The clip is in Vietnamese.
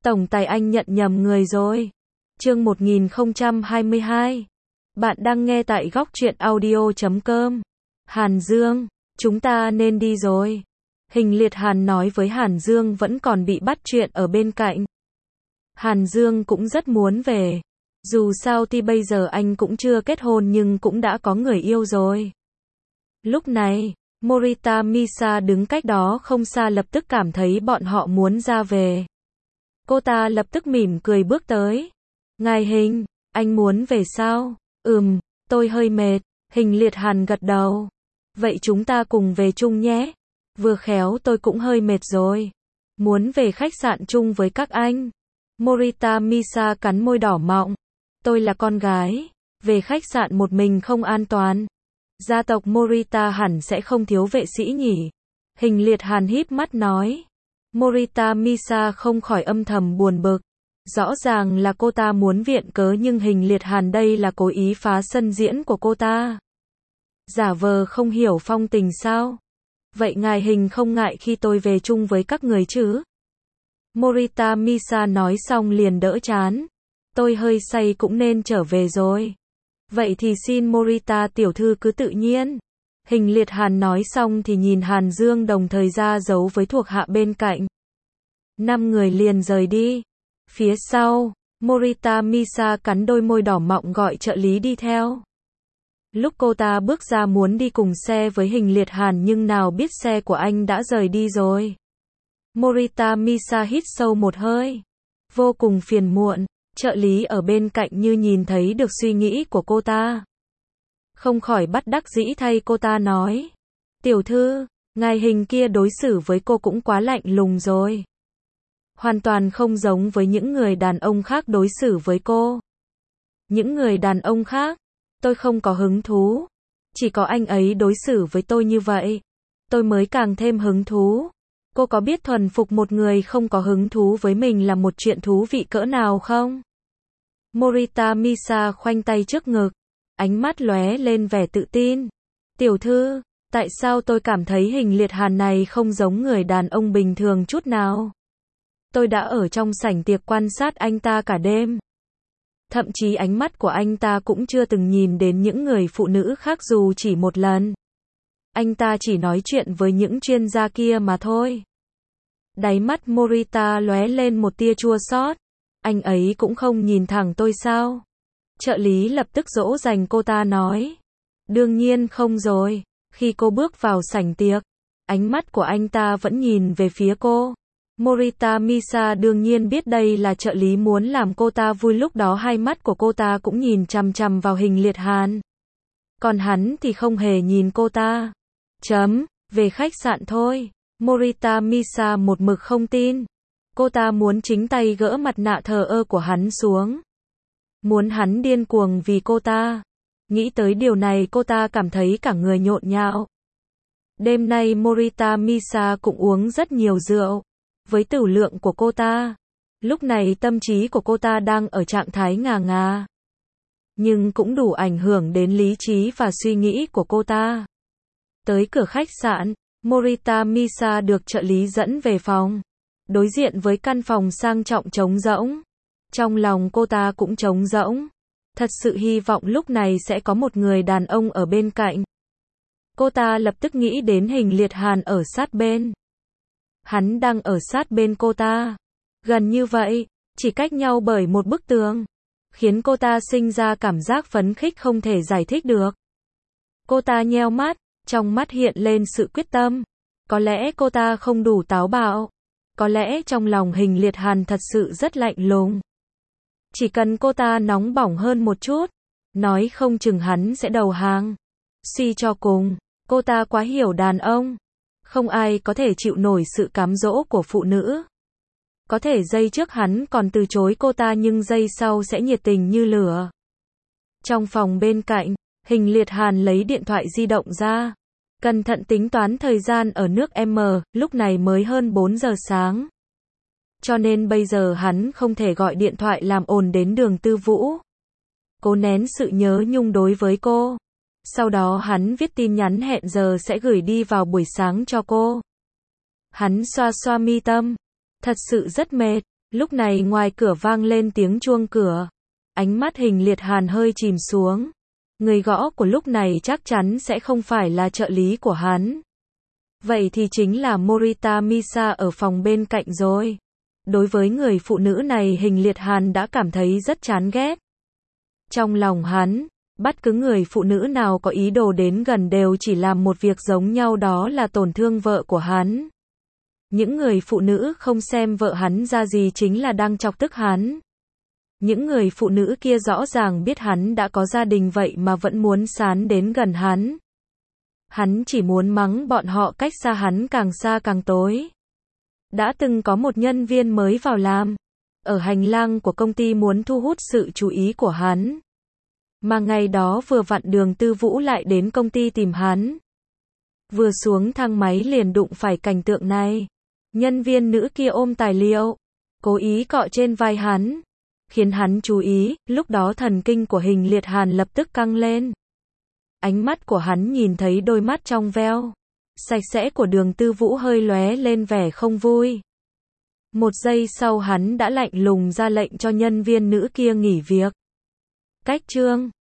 Tổng tài anh nhận nhầm người rồi. Chương 1022. Bạn đang nghe tại góc truyện audio.com. Hàn Dương, chúng ta nên đi rồi. Hình Liệt Hàn nói với Hàn Dương vẫn còn bị bắt chuyện ở bên cạnh. Hàn Dương cũng rất muốn về. Dù sao thì bây giờ anh cũng chưa kết hôn nhưng cũng đã có người yêu rồi. Lúc này, Morita Misa đứng cách đó không xa lập tức cảm thấy bọn họ muốn ra về. Cô ta lập tức mỉm cười bước tới. Ngài Hình, anh muốn về sao? Tôi hơi mệt. Hình Liệt Hàn gật đầu. Vậy chúng ta cùng về chung nhé. Vừa khéo tôi cũng hơi mệt rồi. Muốn về khách sạn chung với các anh. Morita Misa cắn môi đỏ mọng. Tôi là con gái. Về khách sạn một mình không an toàn. Gia tộc Morita hẳn sẽ không thiếu vệ sĩ nhỉ. Hình Liệt Hàn híp mắt nói. Morita Misa không khỏi âm thầm buồn bực. Rõ ràng là cô ta muốn viện cớ nhưng Hình Liệt Hàn đây là cố ý phá sân diễn của cô ta. Giả vờ không hiểu phong tình sao? Vậy ngài Hình không ngại khi tôi về chung với các người chứ? Morita Misa nói xong liền đỡ chán. Tôi hơi say cũng nên trở về rồi. Vậy thì xin Morita tiểu thư cứ tự nhiên. Hình Liệt Hàn nói xong thì nhìn Hàn Dương đồng thời ra dấu với thuộc hạ bên cạnh. 5 người liền rời đi. Phía sau, Morita Misa cắn đôi môi đỏ mọng gọi trợ lý đi theo. Lúc cô ta bước ra muốn đi cùng xe với Hình Liệt Hàn nhưng nào biết xe của anh đã rời đi rồi. Morita Misa hít sâu một hơi. Vô cùng phiền muộn, trợ lý ở bên cạnh như nhìn thấy được suy nghĩ của cô ta. Không khỏi bất đắc dĩ thay cô ta nói. Tiểu thư, ngài Hình kia đối xử với cô cũng quá lạnh lùng rồi. Hoàn toàn không giống với những người đàn ông khác đối xử với cô. Những người đàn ông khác, tôi không có hứng thú. Chỉ có anh ấy đối xử với tôi như vậy. Tôi mới càng thêm hứng thú. Cô có biết thuần phục một người không có hứng thú với mình là một chuyện thú vị cỡ nào không? Morita Misa khoanh tay trước ngực. Ánh mắt lóe lên vẻ tự tin. Tiểu thư, tại sao tôi cảm thấy Hình Liệt Hàn này không giống người đàn ông bình thường chút nào? Tôi đã ở trong sảnh tiệc quan sát anh ta cả đêm. Thậm chí ánh mắt của anh ta cũng chưa từng nhìn đến những người phụ nữ khác dù chỉ một lần. Anh ta chỉ nói chuyện với những chuyên gia kia mà thôi. Đáy mắt Morita lóe lên một tia chua xót. Anh ấy cũng không nhìn thẳng tôi sao? Trợ lý lập tức dỗ dành cô ta nói. Đương nhiên không rồi. Khi cô bước vào sảnh tiệc, ánh mắt của anh ta vẫn nhìn về phía cô. Morita Misa đương nhiên biết đây là trợ lý muốn làm cô ta vui, lúc đó hai mắt của cô ta cũng nhìn chằm chằm vào Hình Liệt Hàn. Còn hắn thì không hề nhìn cô ta. Về khách sạn thôi. Morita Misa một mực không tin. Cô ta muốn chính tay gỡ mặt nạ thờ ơ của hắn xuống. Muốn hắn điên cuồng vì cô ta. Nghĩ tới điều này cô ta cảm thấy cả người nhộn nhạo. Đêm nay Morita Misa cũng uống rất nhiều rượu. Với tửu lượng của cô ta, lúc này tâm trí của cô ta đang ở trạng thái ngà ngà. Nhưng cũng đủ ảnh hưởng đến lý trí và suy nghĩ của cô ta. Tới cửa khách sạn, Morita Misa được trợ lý dẫn về phòng. Đối diện với căn phòng sang trọng trống rỗng. Trong lòng cô ta cũng trống rỗng. Thật sự hy vọng lúc này sẽ có một người đàn ông ở bên cạnh. Cô ta lập tức nghĩ đến Hình Liệt Hàn ở sát bên. Hắn đang ở sát bên cô ta. Gần như vậy, chỉ cách nhau bởi một bức tường. Khiến cô ta sinh ra cảm giác phấn khích không thể giải thích được. Cô ta nheo mắt, trong mắt hiện lên sự quyết tâm. Có lẽ cô ta không đủ táo bạo. Có lẽ trong lòng Hình Liệt Hàn thật sự rất lạnh lùng. Chỉ cần cô ta nóng bỏng hơn một chút, nói không chừng hắn sẽ đầu hàng. Suy cho cùng, cô ta quá hiểu đàn ông. Không ai có thể chịu nổi sự cám dỗ của phụ nữ. Có thể giây trước hắn còn từ chối cô ta nhưng giây sau sẽ nhiệt tình như lửa. Trong phòng bên cạnh, Hình Liệt Hàn lấy điện thoại di động ra. Cẩn thận tính toán thời gian ở nước M, lúc này mới hơn 4 giờ sáng. Cho nên bây giờ hắn không thể gọi điện thoại làm ồn đến Đường Tư Vũ. Cố nén sự nhớ nhung đối với cô. Sau đó hắn viết tin nhắn hẹn giờ sẽ gửi đi vào buổi sáng cho cô. Hắn xoa xoa mi tâm. Thật sự rất mệt. Lúc này ngoài cửa vang lên tiếng chuông cửa. Ánh mắt Hình Liệt Hàn hơi chìm xuống. Người gõ của lúc này chắc chắn sẽ không phải là trợ lý của hắn. Vậy thì chính là Morita Misa ở phòng bên cạnh rồi. Đối với người phụ nữ này Hình Liệt Hàn đã cảm thấy rất chán ghét. Trong lòng hắn, bất cứ người phụ nữ nào có ý đồ đến gần đều chỉ làm một việc giống nhau, đó là tổn thương vợ của hắn. Những người phụ nữ không xem vợ hắn ra gì chính là đang chọc tức hắn. Những người phụ nữ kia rõ ràng biết hắn đã có gia đình vậy mà vẫn muốn sán đến gần hắn. Hắn chỉ muốn mắng bọn họ cách xa hắn càng xa càng tối. Đã từng có một nhân viên mới vào làm ở hành lang của công ty muốn thu hút sự chú ý của hắn. Mà ngày đó vừa vặn Đường Tư Vũ lại đến công ty tìm hắn. Vừa xuống thang máy liền đụng phải cảnh tượng này. Nhân viên nữ kia ôm tài liệu, cố ý cọ trên vai hắn, khiến hắn chú ý. Lúc đó thần kinh của Hình Liệt Hàn lập tức căng lên. Ánh mắt của hắn nhìn thấy đôi mắt trong veo sạch sẽ của Đường Tư Vũ hơi lóe lên vẻ không vui. Một giây sau hắn đã lạnh lùng ra lệnh cho nhân viên nữ kia nghỉ việc. Cách chương